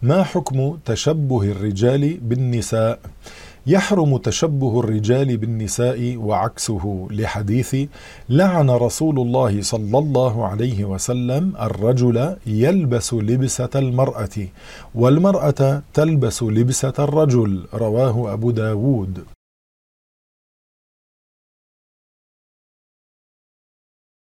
ما حكم تشبه الرجال بالنساء؟ يحرم تشبه الرجال بالنساء وعكسه، لحديث: لعن رسول الله صلى الله عليه وسلم الرجل يلبس لبسة المرأة والمرأة تلبس لبسة الرجل، رواه أبو داود.